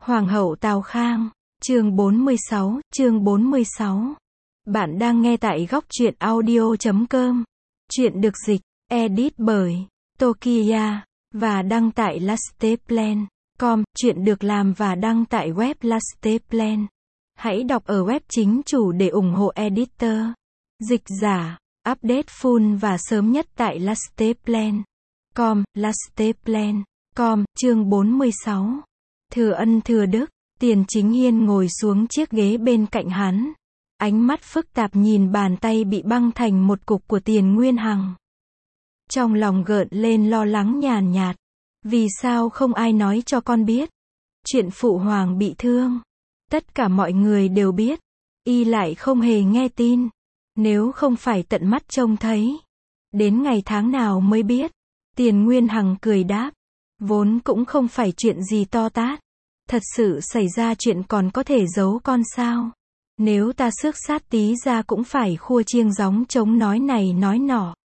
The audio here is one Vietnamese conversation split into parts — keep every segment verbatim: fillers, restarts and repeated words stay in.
Hoàng hậu Tào Khang, chương bốn mươi sáu, chương bốn mươi sáu. Bạn đang nghe tại góc truyện audio chấm com. Truyện được dịch, edit bởi Tokiya, và đăng tại lasteplan chấm com. Truyện được làm và đăng tại web Lasteplan. Hãy đọc ở web chính chủ để ủng hộ editor. Dịch giả, update full và sớm nhất tại lasteplan chấm com, lasteplan chấm com, chương bốn mươi sáu. Thừa ân thừa đức, Tiền Chính Hiên ngồi xuống chiếc ghế bên cạnh hắn. Ánh mắt phức tạp nhìn bàn tay bị băng thành một cục của Tiền Nguyên Hằng. Trong lòng gợn lên lo lắng nhàn nhạt. Vì sao không ai nói cho con biết? Chuyện phụ hoàng bị thương. Tất cả mọi người đều biết. Y lại không hề nghe tin. Nếu không phải tận mắt trông thấy. Đến ngày tháng nào mới biết? Tiền Nguyên Hằng cười đáp. Vốn cũng không phải chuyện gì to tát. Thật sự xảy ra chuyện còn có thể giấu con sao? Nếu ta xước sát tí ra cũng phải khua chiêng gióng trống nói này nói nọ.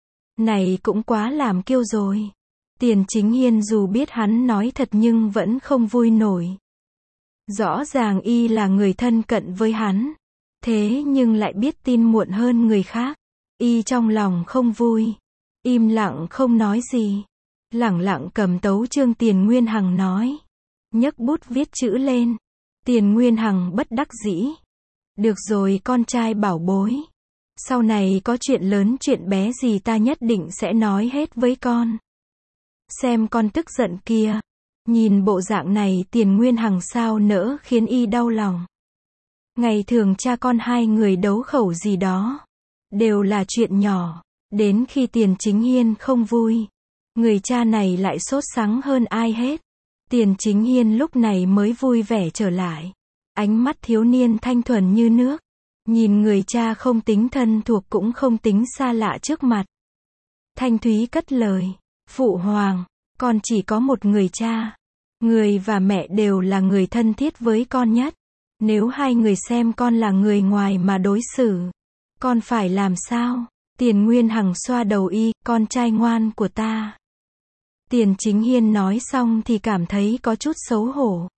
Này cũng quá làm kiêu rồi. Tiền Chính Hiên dù biết hắn nói thật nhưng vẫn không vui nổi. Rõ ràng y là người thân cận với hắn. Thế nhưng lại biết tin muộn hơn người khác. Y trong lòng không vui. Im lặng không nói gì. Lẳng lặng cầm tấu chương. Tiền Nguyên Hằng nói. Nhấc bút viết chữ lên. Tiền Nguyên Hằng bất đắc dĩ. Được rồi con trai bảo bối. Sau này có chuyện lớn chuyện bé gì ta nhất định sẽ nói hết với con. Xem con tức giận kia. Nhìn bộ dạng này Tiền Nguyên Hằng sao nỡ khiến y đau lòng. Ngày thường cha con hai người đấu khẩu gì đó. Đều là chuyện nhỏ. Đến khi Tiền Chính Hiên không vui. Người cha này lại sốt sắng hơn ai hết. Tiền Chính Hiên lúc này mới vui vẻ trở lại. Ánh mắt thiếu niên thanh thuần như nước. Nhìn người cha không tính thân thuộc cũng không tính xa lạ trước mặt. Thanh thúy cất lời. Phụ hoàng, con chỉ có một người cha. Người và mẹ đều là người thân thiết với con nhất. Nếu hai người xem con là người ngoài mà đối xử, con phải làm sao? Tiền Nguyên Hằng xoa đầu y, con trai ngoan của ta. Tiền Chính Hiên nói xong thì cảm thấy có chút xấu hổ.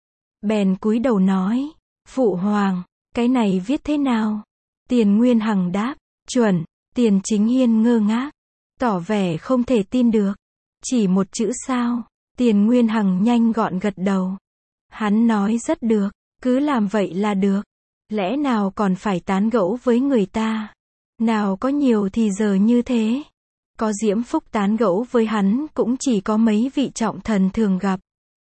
Bèn cúi đầu nói, phụ hoàng, cái này viết thế nào? Tiền Nguyên Hằng đáp, chuẩn. Tiền Chính Hiên ngơ ngác, tỏ vẻ không thể tin được. Chỉ một chữ sao? Tiền Nguyên Hằng nhanh gọn gật đầu. Hắn nói rất được, cứ làm vậy là được. Lẽ nào còn phải tán gẫu với người ta? Nào có nhiều thì giờ như thế. Có Diễm Phúc tán gẫu với hắn cũng chỉ có mấy vị trọng thần thường gặp.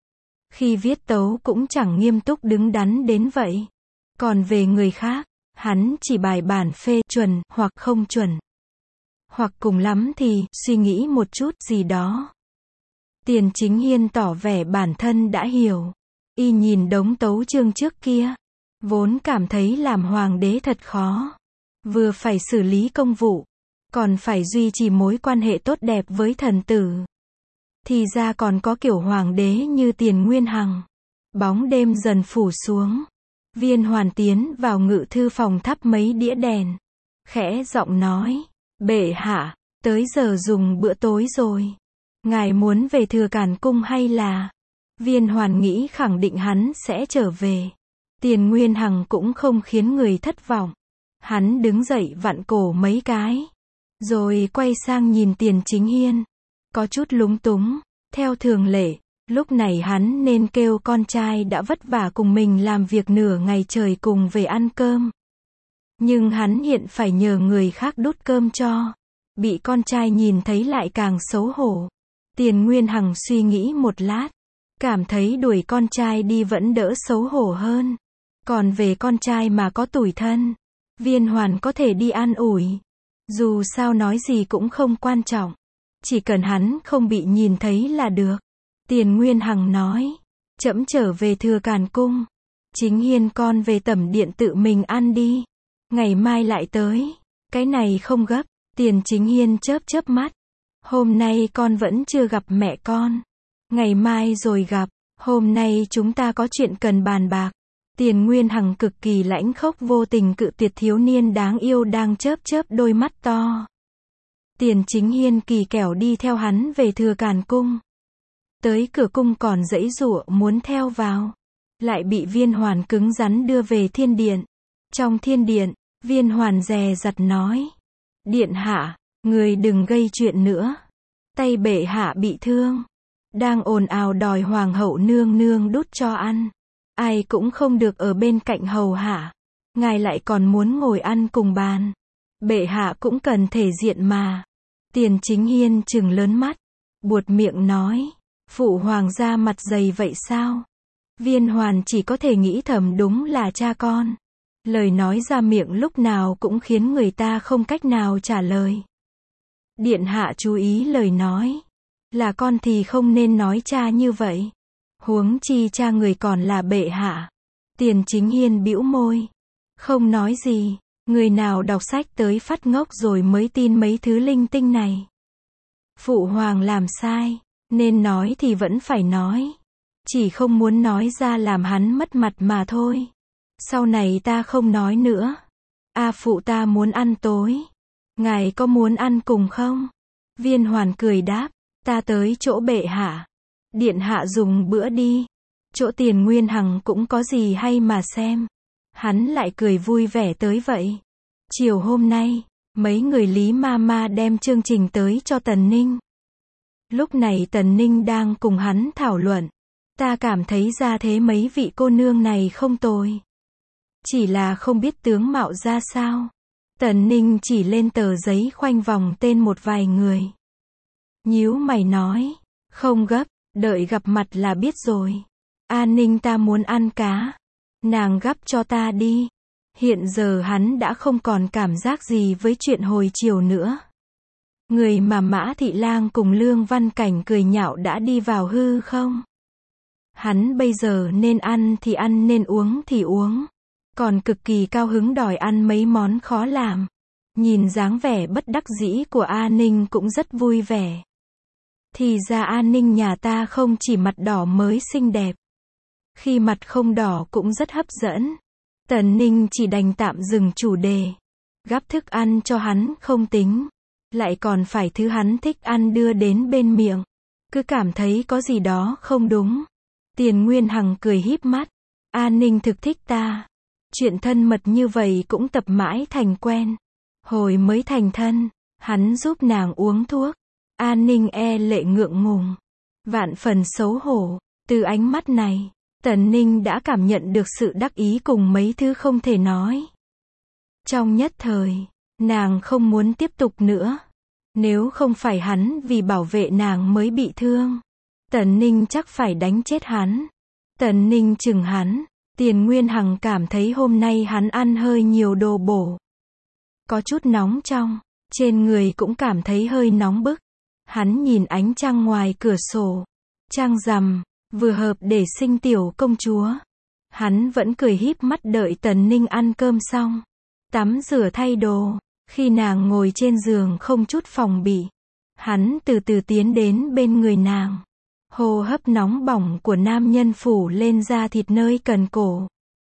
Khi viết tấu cũng chẳng nghiêm túc đứng đắn đến vậy. Còn về người khác, hắn chỉ bài bản phê chuẩn hoặc không chuẩn. Hoặc cùng lắm thì suy nghĩ một chút gì đó. Tiền Chính Hiên tỏ vẻ bản thân đã hiểu. Y nhìn đống tấu chương trước kia. Vốn cảm thấy làm hoàng đế thật khó. Vừa phải xử lý công vụ. Còn phải duy trì mối quan hệ tốt đẹp với thần tử. Thì ra còn có kiểu hoàng đế như Tiền Nguyên Hằng. Bóng đêm dần phủ xuống. Viên Hoàn tiến vào ngự thư phòng thắp mấy đĩa đèn. Khẽ giọng nói. Bệ hạ, tới giờ dùng bữa tối rồi. Ngài muốn về Thừa Càn Cung hay là? Viên Hoàn nghĩ khẳng định hắn sẽ trở về. Tiền Nguyên Hằng cũng không khiến người thất vọng. Hắn đứng dậy vặn cổ mấy cái. Rồi quay sang nhìn Tiền Chính Hiên. Có chút lúng túng. Theo thường lệ, lúc này hắn nên kêu con trai đã vất vả cùng mình làm việc nửa ngày trời cùng về ăn cơm. Nhưng hắn hiện phải nhờ người khác đút cơm cho. Bị con trai nhìn thấy lại càng xấu hổ. Tiền Nguyên Hằng suy nghĩ một lát. Cảm thấy đuổi con trai đi vẫn đỡ xấu hổ hơn. Còn về con trai mà có tủi thân. Viên Hoàn có thể đi an ủi. Dù sao nói gì cũng không quan trọng. Chỉ cần hắn không bị nhìn thấy là được. Tiền Nguyên Hằng nói. Trẫm trở về Thừa Càn Cung. Chính Hiên con về tẩm điện tự mình ăn đi. Ngày mai lại tới. Cái này không gấp. Tiền Chính Hiên chớp chớp mắt. Hôm nay con vẫn chưa gặp mẹ con. Ngày mai rồi gặp. Hôm nay chúng ta có chuyện cần bàn bạc. Tiền Nguyên Hằng cực kỳ lãnh khốc vô tình cự tuyệt thiếu niên đáng yêu đang chớp chớp đôi mắt to. Tiền Chính Hiên kỳ kèo đi theo hắn về Thừa Càn Cung. Tới cửa cung còn giãy giụa muốn theo vào. lại bị Viên Hoàn cứng rắn đưa về thiên điện. Trong thiên điện, Viên Hoàn dè dặt nói. Điện hạ, người đừng gây chuyện nữa. Tay bệ hạ bị thương. Đang ồn ào đòi hoàng hậu nương nương đút cho ăn. Ai cũng không được ở bên cạnh hầu hạ. Ngài lại còn muốn ngồi ăn cùng bàn. Bệ hạ cũng cần thể diện mà. Tiền Chính Hiên trừng lớn mắt. Buột miệng nói. Phụ hoàng ra mặt dày vậy sao? Viên Hoàn chỉ có thể nghĩ thầm đúng là cha con. Lời nói ra miệng lúc nào cũng khiến người ta không cách nào trả lời. Điện hạ chú ý lời nói. Là con thì không nên nói cha như vậy. Huống chi cha người còn là bệ hạ. Tiền Chính Hiên bĩu môi. Không nói gì. Người nào đọc sách tới phát ngốc rồi mới tin mấy thứ linh tinh này. Phụ hoàng làm sai. Nên nói thì vẫn phải nói. Chỉ không muốn nói ra làm hắn mất mặt mà thôi. Sau này ta không nói nữa. A phụ ta muốn ăn tối. Ngài có muốn ăn cùng không? Viên Hoàn cười đáp. Ta tới chỗ bệ hạ. Điện hạ dùng bữa đi. Chỗ Tiền Nguyên Hằng cũng có gì hay mà xem. Hắn lại cười vui vẻ tới vậy. Chiều hôm nay, mấy người Lý ma ma đem chương trình tới cho Tần Ninh. Lúc này Tần Ninh đang cùng hắn thảo luận. Ta cảm thấy ra thế mấy vị cô nương này không tồi. Chỉ là không biết tướng mạo ra sao. Tần Ninh chỉ lên tờ giấy khoanh vòng tên một vài người. Nhíu mày nói. Không gấp, đợi gặp mặt là biết rồi. A Ninh ta muốn ăn cá. Nàng gắp cho ta đi. Hiện giờ hắn đã không còn cảm giác gì với chuyện hồi chiều nữa. Người mà Mã Thị Lang cùng Lương Văn Cảnh cười nhạo đã đi vào hư không? Hắn bây giờ nên ăn thì ăn, nên uống thì uống. Còn cực kỳ cao hứng đòi ăn mấy món khó làm. Nhìn dáng vẻ bất đắc dĩ của A Ninh cũng rất vui vẻ. Thì ra A Ninh nhà ta không chỉ mặt đỏ mới xinh đẹp. Khi mặt không đỏ cũng rất hấp dẫn. Tần Ninh chỉ đành tạm dừng chủ đề. Gắp thức ăn cho hắn không tính. Lại còn phải thứ hắn thích ăn đưa đến bên miệng. Cứ cảm thấy có gì đó không đúng. Tiền Nguyên Hằng cười híp mắt. A Ninh thực thích ta. Chuyện thân mật như vậy cũng tập mãi thành quen. Hồi mới thành thân, hắn giúp nàng uống thuốc. A Ninh e lệ ngượng ngùng. Vạn phần xấu hổ. Từ ánh mắt này, Tần Ninh đã cảm nhận được sự đắc ý cùng mấy thứ không thể nói. Trong nhất thời, nàng không muốn tiếp tục nữa. Nếu không phải hắn vì bảo vệ nàng mới bị thương, Tần Ninh chắc phải đánh chết hắn. Tần Ninh chừng hắn. Tiền Nguyên Hằng cảm thấy hôm nay hắn ăn hơi nhiều đồ bổ. Có chút nóng trong, trên người cũng cảm thấy hơi nóng bức. Hắn nhìn ánh trăng ngoài cửa sổ. Trăng rằm, vừa hợp để sinh tiểu công chúa. Hắn vẫn cười híp mắt đợi Tần Ninh ăn cơm xong. Tắm rửa thay đồ. Khi nàng ngồi trên giường không chút phòng bị, hắn từ từ tiến đến bên người nàng. Hô hấp nóng bỏng của nam nhân phủ lên da thịt nơi cần cổ.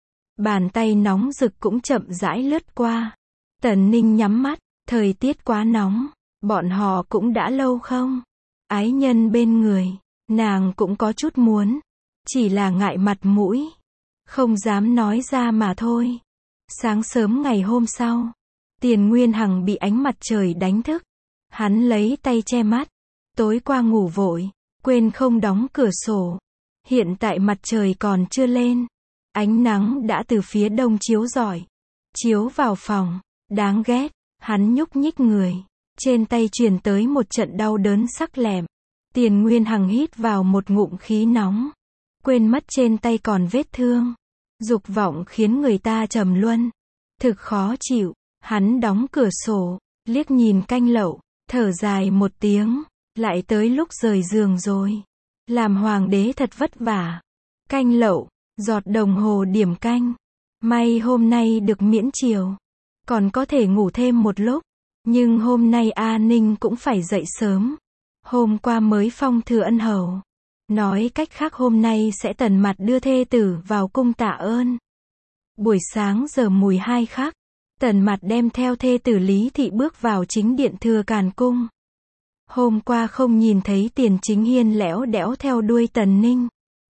Bàn tay nóng rực cũng chậm rãi lướt qua. Tần Ninh nhắm mắt. Thời tiết quá nóng. Bọn họ cũng đã lâu không? Ái nhân bên người. Nàng cũng có chút muốn. Chỉ là ngại mặt mũi. Không dám nói ra mà thôi. Sáng sớm ngày hôm sau, Tiền Nguyên Hằng bị ánh mặt trời đánh thức. Hắn lấy tay che mắt. Tối qua ngủ vội, quên không đóng cửa sổ. Hiện tại mặt trời còn chưa lên. Ánh nắng đã từ phía đông chiếu rọi. Chiếu vào phòng. Đáng ghét. Hắn nhúc nhích người. Trên tay truyền tới một trận đau đớn sắc lẹm. Tiền Nguyên Hằng hít vào một ngụm khí nóng. Quên mất trên tay còn vết thương. Dục vọng khiến người ta trầm luân. Thực khó chịu. Hắn đóng cửa sổ. Liếc nhìn canh lậu. Thở dài một tiếng. Lại tới lúc rời giường rồi. Làm hoàng đế thật vất vả. Canh lậu. Giọt đồng hồ điểm canh. May hôm nay được miễn chiều. Còn có thể ngủ thêm một lúc. Nhưng hôm nay A Ninh cũng phải dậy sớm. Hôm qua mới phong thư ân hầu. Nói cách khác hôm nay sẽ tần mặt đưa thê tử vào cung tạ ơn. Buổi sáng giờ mùi hai khắc. Tần mặt đem theo thê tử Lý Thị bước vào chính điện Thừa Càn Cung. Hôm qua không nhìn thấy Tiền Chính Hiên lẽo đẽo theo đuôi Tần Ninh.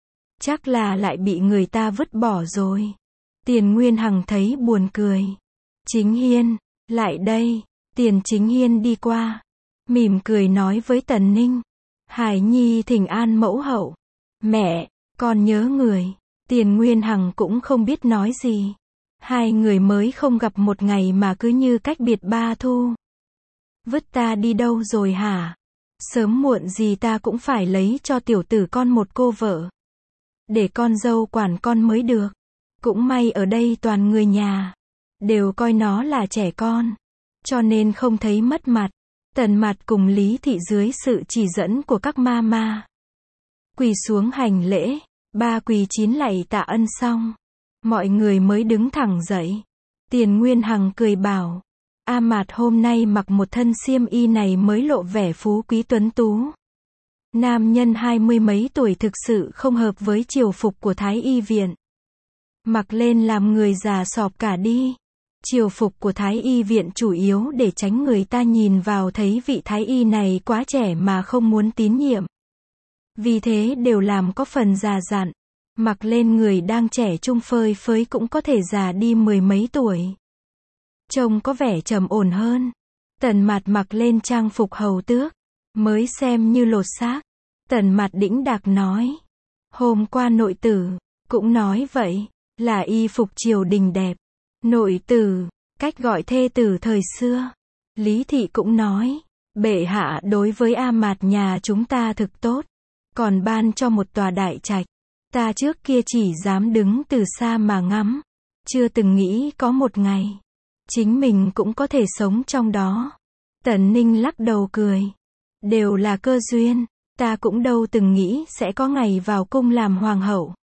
Chắc là lại bị người ta vứt bỏ rồi. Tiền Nguyên Hằng thấy buồn cười. Chính Hiên, lại đây. Tiền Chính Hiên đi qua, mỉm cười nói với Tần Ninh. Hải Nhi thỉnh an mẫu hậu. Mẹ, con nhớ người. Tiền Nguyên Hằng cũng không biết nói gì. Hai người mới không gặp một ngày mà cứ như cách biệt ba thu. Vứt ta đi đâu rồi hả? Sớm muộn gì ta cũng phải lấy cho tiểu tử con một cô vợ. Để con dâu quản con mới được. Cũng may ở đây toàn người nhà đều coi nó là trẻ con, cho nên không thấy mất mặt. Tần Mạt cùng Lý Thị dưới sự chỉ dẫn của các ma ma quỳ xuống hành lễ, ba quỳ chín lạy tạ ân xong, mọi người mới đứng thẳng dậy. Tiền Nguyên Hằng cười bảo, A Mạt hôm nay mặc một thân xiêm y này mới lộ vẻ phú quý tuấn tú. Nam nhân hai mươi mấy tuổi thực sự không hợp với triều phục của Thái Y viện. Mặc lên làm người già sọp cả đi. Triều phục của Thái Y viện chủ yếu để tránh người ta nhìn vào thấy vị Thái Y này quá trẻ mà không muốn tín nhiệm. Vì thế đều làm có phần già dặn. Mặc lên người đang trẻ trung phơi phới cũng có thể già đi mười mấy tuổi. Trông có vẻ trầm ổn hơn. Tần Mạt mặc lên trang phục hầu tước, mới xem như lột xác. Tần Mạt đĩnh đạc nói. Hôm qua nội tử cũng nói vậy, là y phục triều đình đẹp. Nội tử, cách gọi thê tử thời xưa. Lý Thị cũng nói, bệ hạ đối với A Mạt nhà chúng ta thực tốt, còn ban cho một tòa đại trạch. Ta trước kia chỉ dám đứng từ xa mà ngắm, chưa từng nghĩ có một ngày chính mình cũng có thể sống trong đó. Tần Ninh lắc đầu cười, đều là cơ duyên, ta cũng đâu từng nghĩ sẽ có ngày vào cung làm hoàng hậu.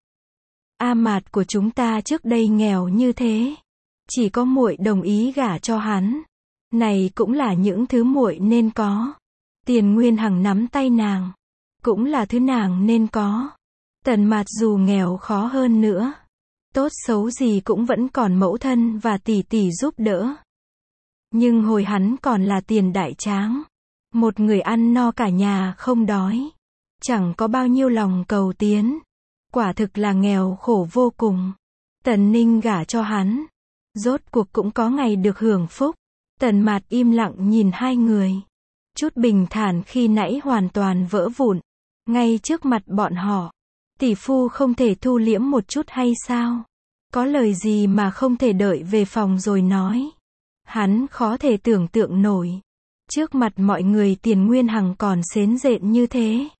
A Mạt của chúng ta trước đây nghèo như thế, chỉ có muội đồng ý gả cho hắn. Này cũng là những thứ muội nên có. Tiền Nguyên Hằng nắm tay nàng, cũng là thứ nàng nên có. Tần Mạt dù nghèo khó hơn nữa, tốt xấu gì cũng vẫn còn mẫu thân và tỷ tỷ giúp đỡ. Nhưng hồi hắn còn là Tiền đại tráng, một người ăn no cả nhà không đói, chẳng có bao nhiêu lòng cầu tiến, quả thực là nghèo khổ vô cùng. Tần Ninh gả cho hắn, rốt cuộc cũng có ngày được hưởng phúc. Tần Mạt im lặng nhìn hai người, chút bình thản khi nãy hoàn toàn vỡ vụn, ngay trước mặt bọn họ. Tỷ phu không thể thu liễm một chút hay sao? Có lời gì mà không thể đợi về phòng rồi nói? Hắn khó thể tưởng tượng nổi. Trước mặt mọi người Tiền Nguyên Hằng còn xến rện như thế.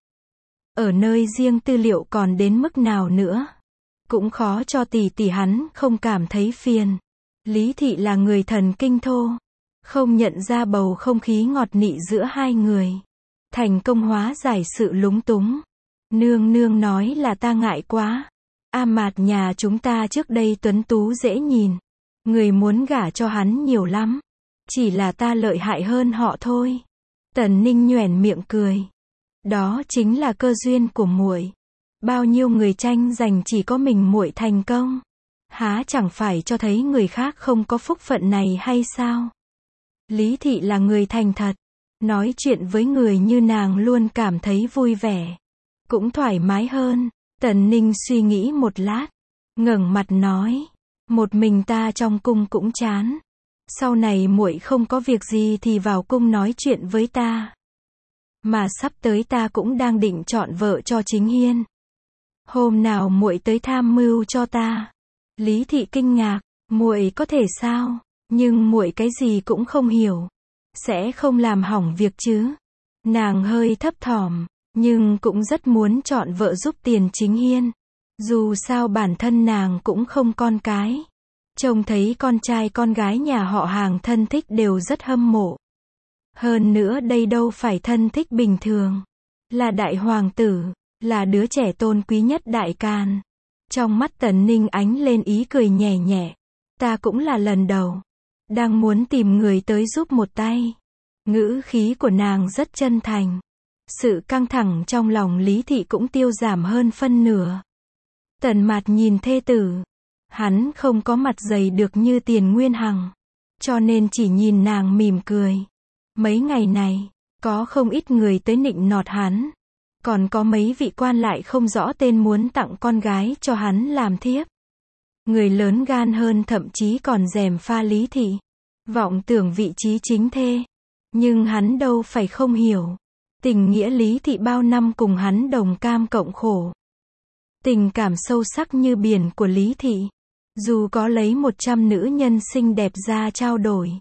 Ở nơi riêng tư liệu còn đến mức nào nữa? Cũng khó cho tỷ tỷ hắn không cảm thấy phiền. Lý Thị là người thần kinh thô, không nhận ra bầu không khí ngọt nị giữa hai người. Thành công hóa giải sự lúng túng. Nương nương nói là ta ngại quá. A Mạt nhà chúng ta trước đây tuấn tú dễ nhìn. Người muốn gả cho hắn nhiều lắm. Chỉ là ta lợi hại hơn họ thôi. Tần Ninh nhoẻn miệng cười. Đó chính là cơ duyên của muội. Bao nhiêu người tranh giành chỉ có mình muội thành công. Há chẳng phải cho thấy người khác không có phúc phận này hay sao? Lý Thị là người thành thật. Nói chuyện với người như nàng luôn cảm thấy vui vẻ. Cũng thoải mái hơn. Tần Ninh suy nghĩ một lát, ngẩng mặt nói, một mình ta trong cung cũng chán. Sau này muội không có việc gì thì vào cung nói chuyện với ta. Mà sắp tới ta cũng đang định chọn vợ cho Chính Hiên. Hôm nào muội tới tham mưu cho ta. Lý Thị kinh ngạc, muội có thể sao? Nhưng muội cái gì cũng không hiểu, sẽ không làm hỏng việc chứ? Nàng hơi thấp thỏm, nhưng cũng rất muốn chọn vợ giúp Tiền Chính Hiên. Dù sao bản thân nàng cũng không con cái. Trông thấy con trai con gái nhà họ Hàng thân thích đều rất hâm mộ. Hơn nữa đây đâu phải thân thích bình thường. Là đại hoàng tử, là đứa trẻ tôn quý nhất Đại Càn. Trong mắt Tần Ninh ánh lên ý cười nhẹ nhẹ. Ta cũng là lần đầu. Đang muốn tìm người tới giúp một tay. Ngữ khí của nàng rất chân thành. Sự căng thẳng trong lòng Lý Thị cũng tiêu giảm hơn phân nửa. Tần Mạt nhìn thê tử. Hắn không có mặt dày được như Tiền Nguyên Hằng. Cho nên chỉ nhìn nàng mỉm cười. Mấy ngày này, có không ít người tới nịnh nọt hắn. Còn có mấy vị quan lại không rõ tên muốn tặng con gái cho hắn làm thiếp. Người lớn gan hơn thậm chí còn gièm pha Lý Thị. Vọng tưởng vị trí chính thê. Nhưng hắn đâu phải không hiểu. Tình nghĩa Lý Thị bao năm cùng hắn đồng cam cộng khổ. Tình cảm sâu sắc như biển của Lý Thị. Dù có lấy một trăm nữ nhân xinh đẹp ra trao đổi,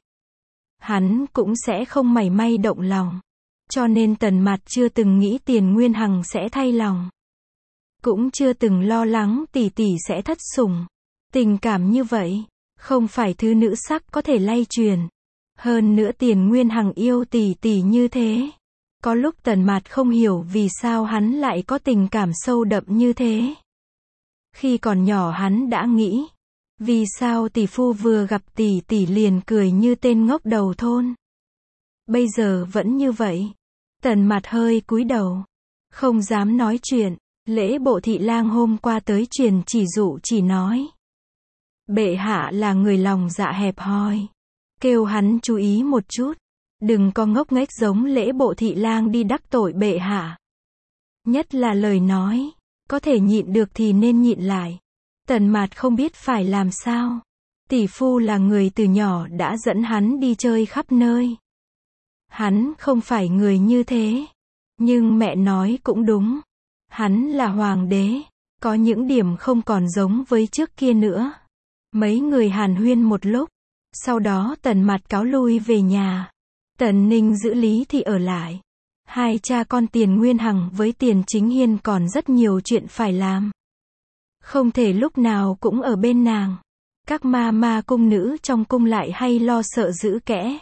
hắn cũng sẽ không mảy may động lòng. Cho nên Tần Mạt chưa từng nghĩ Tiền Nguyên Hằng sẽ thay lòng. Cũng chưa từng lo lắng tỷ tỷ sẽ thất sủng. Tình cảm như vậy, không phải thứ nữ sắc có thể lay truyền. Hơn nữa Tiền Nguyên Hằng yêu tỷ tỷ như thế. Có lúc Tần Mạt không hiểu vì sao hắn lại có tình cảm sâu đậm như thế. Khi còn nhỏ hắn đã nghĩ, vì sao tỷ phu vừa gặp tỷ tỷ liền cười như tên ngốc đầu thôn. Bây giờ vẫn như vậy. Tần Mạt hơi cúi đầu, không dám nói chuyện. Lễ bộ thị lang hôm qua tới truyền chỉ dụ chỉ nói, bệ hạ là người lòng dạ hẹp hòi, kêu hắn chú ý một chút, đừng có ngốc nghếch giống lễ bộ thị lang đi đắc tội bệ hạ. Nhất là lời nói, có thể nhịn được thì nên nhịn lại. Tần Mạt không biết phải làm sao. Tỷ phu là người từ nhỏ đã dẫn hắn đi chơi khắp nơi. Hắn không phải người như thế. Nhưng mẹ nói cũng đúng. Hắn là hoàng đế. Có những điểm không còn giống với trước kia nữa. Mấy người hàn huyên một lúc. Sau đó Tần Mạt cáo lui về nhà. Tần Ninh giữ Lý Thị ở lại. Hai cha con Tiền Nguyên Hằng với Tiền Chính Hiên còn rất nhiều chuyện phải làm. Không thể lúc nào cũng ở bên nàng. Các ma ma cung nữ trong cung lại hay lo sợ giữ kẽ.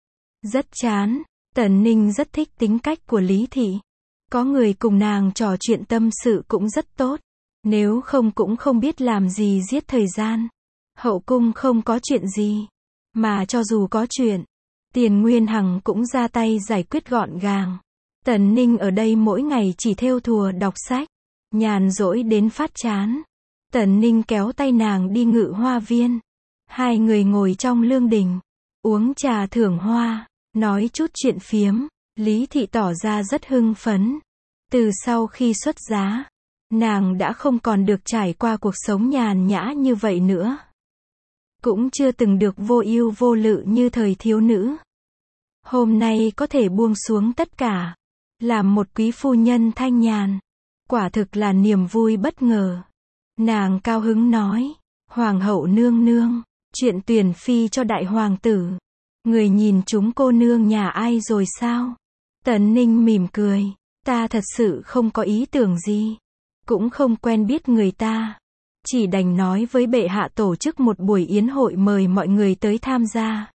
Rất chán. Tần Ninh rất thích tính cách của Lý Thị. Có người cùng nàng trò chuyện tâm sự cũng rất tốt. Nếu không cũng không biết làm gì giết thời gian. Hậu cung không có chuyện gì. Mà cho dù có chuyện, Tiền Nguyên Hằng cũng ra tay giải quyết gọn gàng. Tần Ninh ở đây mỗi ngày chỉ thêu thùa đọc sách. Nhàn rỗi đến phát chán. Tần Ninh kéo tay nàng đi Ngự Hoa Viên. Hai người ngồi trong lương đình, uống trà thưởng hoa, nói chút chuyện phiếm. Lý Thị tỏ ra rất hưng phấn. Từ sau khi xuất giá, nàng đã không còn được trải qua cuộc sống nhàn nhã như vậy nữa. Cũng chưa từng được vô ưu vô lự như thời thiếu nữ. Hôm nay có thể buông xuống tất cả, làm một quý phu nhân thanh nhàn. Quả thực là niềm vui bất ngờ. Nàng cao hứng nói, Hoàng hậu nương nương, chuyện tuyển phi cho đại hoàng tử. Người nhìn chúng cô nương nhà ai rồi sao? Tần Ninh mỉm cười, ta thật sự không có ý tưởng gì. Cũng không quen biết người ta. Chỉ đành nói với bệ hạ tổ chức một buổi yến hội mời mọi người tới tham gia.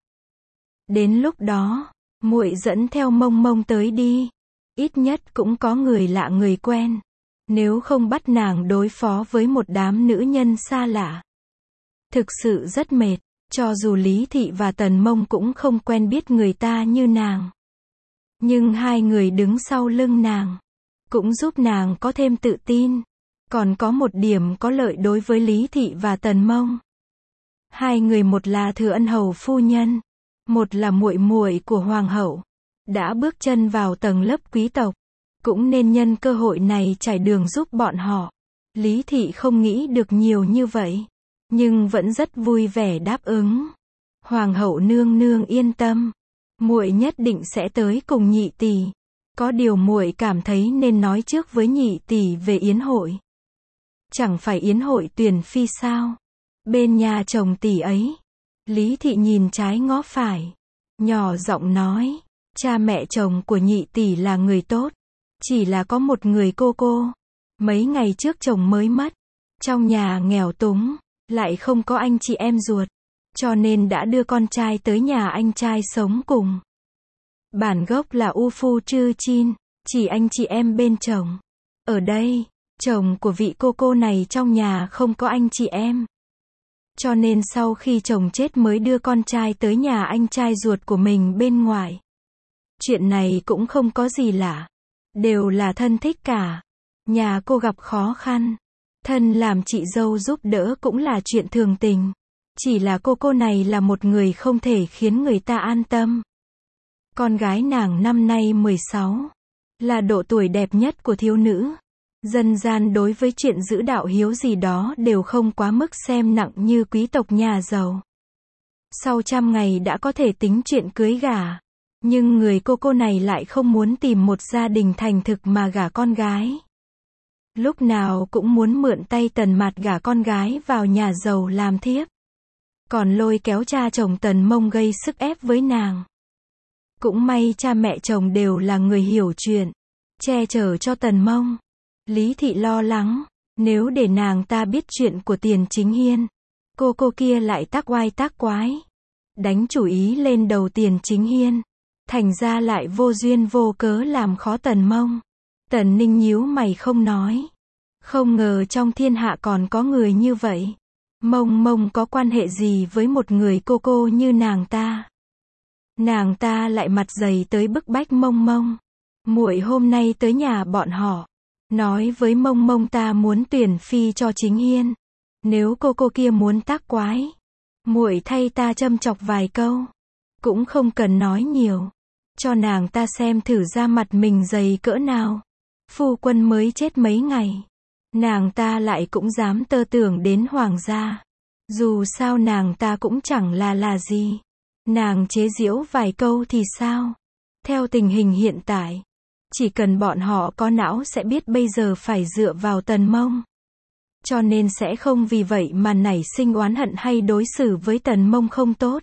Đến lúc đó, muội dẫn theo Mông Mông tới đi. Ít nhất cũng có người lạ người quen. Nếu không bắt nàng đối phó với một đám nữ nhân xa lạ. Thực sự rất mệt, cho dù Lý Thị và Tần Mông cũng không quen biết người ta như nàng. Nhưng hai người đứng sau lưng nàng, cũng giúp nàng có thêm tự tin. Còn có một điểm có lợi đối với Lý Thị và Tần Mông. Hai người một là thừa ân hầu phu nhân, một là muội muội của hoàng hậu. Đã bước chân vào tầng lớp quý tộc, cũng nên nhân cơ hội này trải đường giúp bọn họ. Lý Thị không nghĩ được nhiều như vậy, nhưng vẫn rất vui vẻ đáp ứng. Hoàng hậu nương nương yên tâm, muội nhất định sẽ tới cùng nhị tỷ. Có điều muội cảm thấy nên nói trước với nhị tỷ về yến hội. Chẳng phải yến hội tuyển phi sao? Bên nhà chồng tỷ ấy. Lý Thị nhìn trái ngó phải, nhỏ giọng nói, cha mẹ chồng của nhị tỷ là người tốt. Chỉ là có một người cô cô. Mấy ngày trước chồng mới mất. Trong nhà nghèo túng, lại không có anh chị em ruột. Cho nên đã đưa con trai tới nhà anh trai sống cùng. Bản gốc là U Phu Trư Chin, chỉ anh chị em bên chồng. Ở đây, chồng của vị cô cô này trong nhà không có anh chị em. Cho nên sau khi chồng chết mới đưa con trai tới nhà anh trai ruột của mình bên ngoài. Chuyện này cũng không có gì lạ. Đều là thân thích cả. Nhà cô gặp khó khăn. Thân làm chị dâu giúp đỡ cũng là chuyện thường tình. Chỉ là cô cô này là một người không thể khiến người ta an tâm. Con gái nàng năm nay mười sáu. là độ tuổi đẹp nhất của thiếu nữ. Dân gian đối với chuyện giữ đạo hiếu gì đó đều không quá mức xem nặng như quý tộc nhà giàu. Sau trăm ngày đã có thể tính chuyện cưới gả. Nhưng người cô cô này lại không muốn tìm một gia đình thành thực mà gả con gái. Lúc nào cũng muốn mượn tay Tần Mạt gả con gái vào nhà giàu làm thiếp. Còn lôi kéo cha chồng Tần Mông gây sức ép với nàng. Cũng may cha mẹ chồng đều là người hiểu chuyện, che chở cho Tần Mông. Lý Thị lo lắng, nếu để nàng ta biết chuyện của Tiền Chính Hiên, cô cô kia lại tác oai tác quái, đánh chủ ý lên đầu Tiền Chính Hiên, thành ra lại vô duyên vô cớ làm khó Tần Mông. Tần Ninh nhíu mày không nói. Không ngờ trong thiên hạ còn có người như vậy. Mông Mông có quan hệ gì với một người cô cô như nàng ta? Nàng ta lại mặt dày tới bức bách Mông Mông. Muội hôm nay tới nhà bọn họ, nói với Mông Mông ta muốn tuyển phi cho Chính Hiên. Nếu cô cô kia muốn tác quái, muội thay ta châm chọc vài câu, cũng không cần nói nhiều, cho nàng ta xem thử ra mặt mình dày cỡ nào. Phu quân mới chết mấy ngày, nàng ta lại cũng dám tơ tưởng đến hoàng gia. Dù sao nàng ta cũng chẳng là là gì. Nàng chế giễu vài câu thì sao? Theo tình hình hiện tại, chỉ cần bọn họ có não sẽ biết bây giờ phải dựa vào Tần Mông. Cho nên sẽ không vì vậy mà nảy sinh oán hận hay đối xử với Tần Mông không tốt.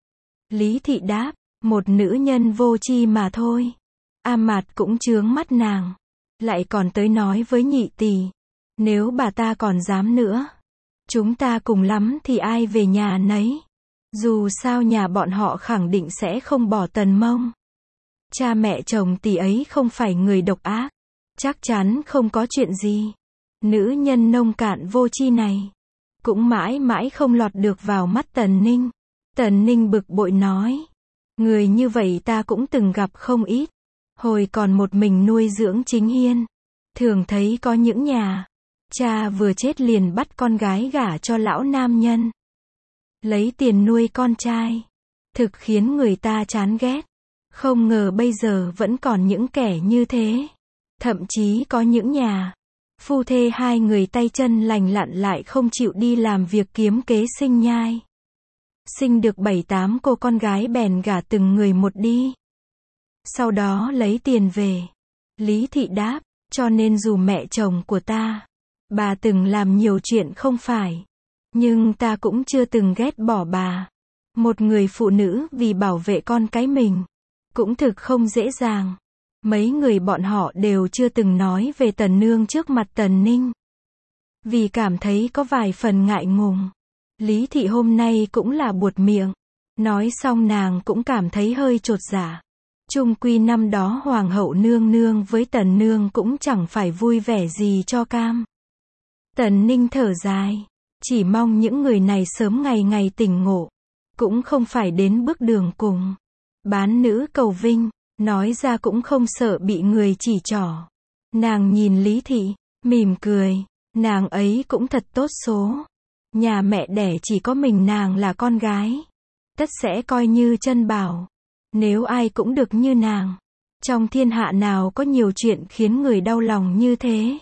Lý Thị đáp, một nữ nhân vô tri mà thôi. A Mạt cũng chướng mắt nàng, lại còn tới nói với nhị tỷ, nếu bà ta còn dám nữa, chúng ta cùng lắm thì ai về nhà nấy. Dù sao nhà bọn họ khẳng định sẽ không bỏ Tần Mông. Cha mẹ chồng tỷ ấy không phải người độc ác, chắc chắn không có chuyện gì. Nữ nhân nông cạn vô tri này cũng mãi mãi không lọt được vào mắt Tần Ninh. Tần Ninh bực bội nói, người như vậy ta cũng từng gặp không ít. Hồi còn một mình nuôi dưỡng Chính Hiên, thường thấy có những nhà cha vừa chết liền bắt con gái gả cho lão nam nhân, lấy tiền nuôi con trai, thực khiến người ta chán ghét. Không ngờ bây giờ vẫn còn những kẻ như thế. Thậm chí có những nhà phu thê hai người tay chân lành lặn lại không chịu đi làm việc kiếm kế sinh nhai. Sinh được bảy tám cô con gái bèn gả từng người một đi. Sau đó lấy tiền về. Lý Thị đáp, cho nên dù mẹ chồng của ta, bà từng làm nhiều chuyện không phải, nhưng ta cũng chưa từng ghét bỏ bà. Một người phụ nữ vì bảo vệ con cái mình, cũng thực không dễ dàng. Mấy người bọn họ đều chưa từng nói về Tần Nương trước mặt Tần Ninh, vì cảm thấy có vài phần ngại ngùng. Lý Thị hôm nay cũng là buột miệng. Nói xong nàng cũng cảm thấy hơi chột dạ. Chung quy năm đó Hoàng hậu nương nương với Tần Nương cũng chẳng phải vui vẻ gì cho cam. Tần Ninh thở dài, chỉ mong những người này sớm ngày ngày tỉnh ngộ, cũng không phải đến bước đường cùng. Bán nữ cầu vinh, nói ra cũng không sợ bị người chỉ trỏ. Nàng nhìn Lý Thị, mỉm cười, nàng ấy cũng thật tốt số. Nhà mẹ đẻ chỉ có mình nàng là con gái, tất sẽ coi như chân bảo. Nếu ai cũng được như nàng, trong thiên hạ nào có nhiều chuyện khiến người đau lòng như thế.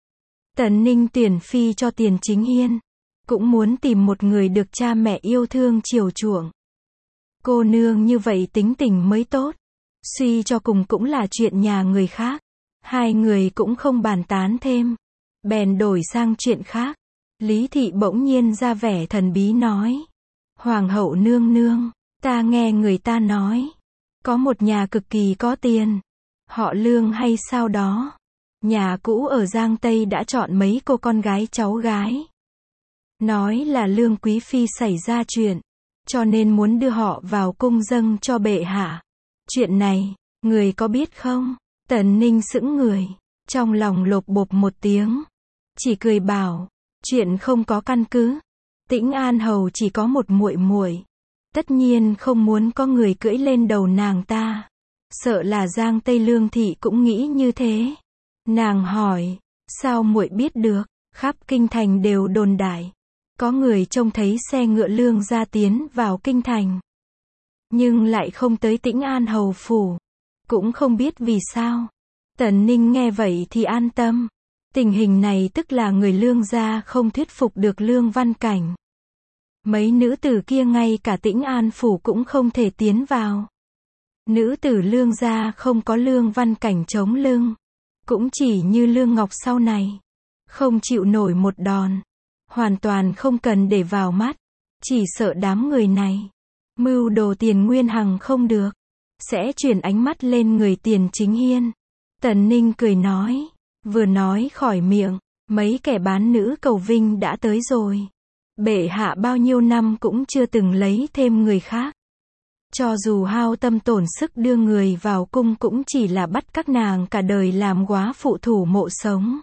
Tần Ninh tuyển phi cho Tiền Chính Hiên, cũng muốn tìm một người được cha mẹ yêu thương chiều chuộng. Cô nương như vậy tính tình mới tốt. Suy cho cùng cũng là chuyện nhà người khác. Hai người cũng không bàn tán thêm, bèn đổi sang chuyện khác. Lý Thị bỗng nhiên ra vẻ thần bí nói, Hoàng hậu nương nương, ta nghe người ta nói, có một nhà cực kỳ có tiền, họ Lương hay sao đó. Nhà cũ ở Giang Tây đã chọn mấy cô con gái cháu gái. Nói là Lương quý phi xảy ra chuyện, cho nên muốn đưa họ vào cung dâng cho bệ hạ. Chuyện này, người có biết không? Tần Ninh sững người, trong lòng lộp bộp một tiếng, chỉ cười bảo, chuyện không có căn cứ. Tĩnh An hầu chỉ có một muội muội, tất nhiên không muốn có người cưỡi lên đầu nàng ta. Sợ là Giang Tây Lương thị cũng nghĩ như thế. Nàng hỏi, sao muội biết được? Khắp kinh thành đều đồn đại, có người trông thấy xe ngựa Lương gia tiến vào kinh thành, nhưng lại không tới Tĩnh An hầu phủ, cũng không biết vì sao. Tần Ninh nghe vậy thì an tâm. Tình hình này tức là người Lương gia không thuyết phục được Lương Văn Cảnh. Mấy nữ tử kia ngay cả Tĩnh An phủ cũng không thể tiến vào. Nữ tử Lương gia không có Lương Văn Cảnh chống lưng. Cũng chỉ như Lương Ngọc sau này. Không chịu nổi một đòn. Hoàn toàn không cần để vào mắt. Chỉ sợ đám người này. Mưu đồ Tiền Nguyên Hằng không được. Sẽ chuyển ánh mắt lên người Tiền Chính Hiên. Tần Ninh cười nói. Vừa nói khỏi miệng. Mấy kẻ bán nữ cầu vinh đã tới rồi. Bệ hạ bao nhiêu năm cũng chưa từng lấy thêm người khác. Cho dù hao tâm tổn sức đưa người vào cung cũng chỉ là bắt các nàng cả đời làm góa phụ thủ mộ sống.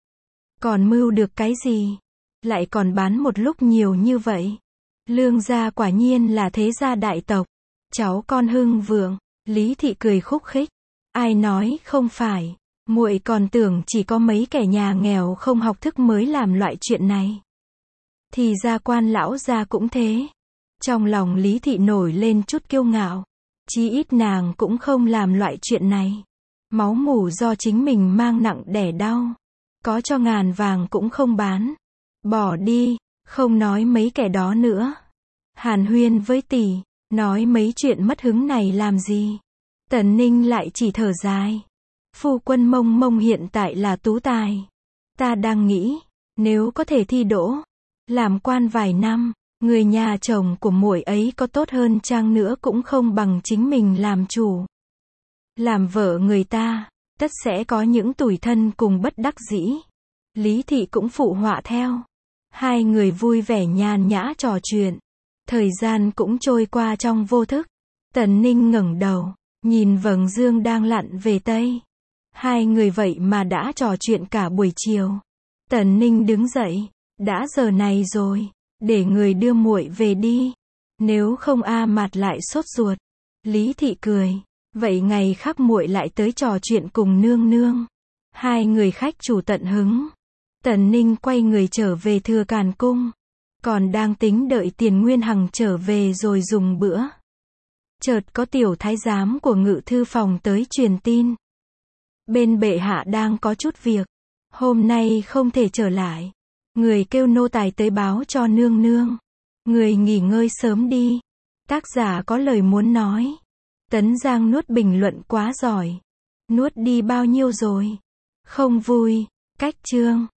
Còn mưu được cái gì? Lại còn bán một lúc nhiều như vậy. Lương gia quả nhiên là thế gia đại tộc. Cháu con hưng vượng. Lý thị cười khúc khích. Ai nói không phải. Muội còn tưởng chỉ có mấy kẻ nhà nghèo không học thức mới làm loại chuyện này. Thì ra quan lão gia cũng thế. Trong lòng Lý thị nổi lên chút kiêu ngạo. Chí ít nàng cũng không làm loại chuyện này. Máu mủ do chính mình mang nặng đẻ đau. Có cho ngàn vàng cũng không bán. Bỏ đi, không nói mấy kẻ đó nữa. Hàn huyên với tỷ, nói mấy chuyện mất hứng này làm gì. Tần Ninh lại chỉ thở dài. Phu quân Mông Mông hiện tại là tú tài. Ta đang nghĩ, nếu có thể thi đỗ, làm quan vài năm, người nhà chồng của muội ấy có tốt hơn chăng nữa cũng không bằng chính mình làm chủ. Làm vợ người ta, tất sẽ có những tủi thân cùng bất đắc dĩ. Lý thị cũng phụ họa theo. Hai người vui vẻ nhàn nhã trò chuyện. Thời gian cũng trôi qua trong vô thức. Tần Ninh ngẩng đầu, nhìn vầng dương đang lặn về Tây. Hai người vậy mà đã trò chuyện cả buổi chiều. Tần Ninh đứng dậy, đã giờ này rồi, để người đưa muội về đi. Nếu không A Mạt lại sốt ruột. Lý thị cười, vậy ngày khác muội lại tới trò chuyện cùng nương nương. Hai người khách chủ tận hứng. Tần Ninh quay người trở về Thừa Càn cung. Còn đang tính đợi Tiền Nguyên Hằng trở về rồi dùng bữa. Chợt có tiểu thái giám của ngự thư phòng tới truyền tin. Bên bệ hạ đang có chút việc. Hôm nay không thể trở lại. Người kêu nô tài tới báo cho nương nương. Người nghỉ ngơi sớm đi. Tác giả có lời muốn nói. Tấn Giang nuốt bình luận quá giỏi. Nuốt đi bao nhiêu rồi? Không vui. Cách chương.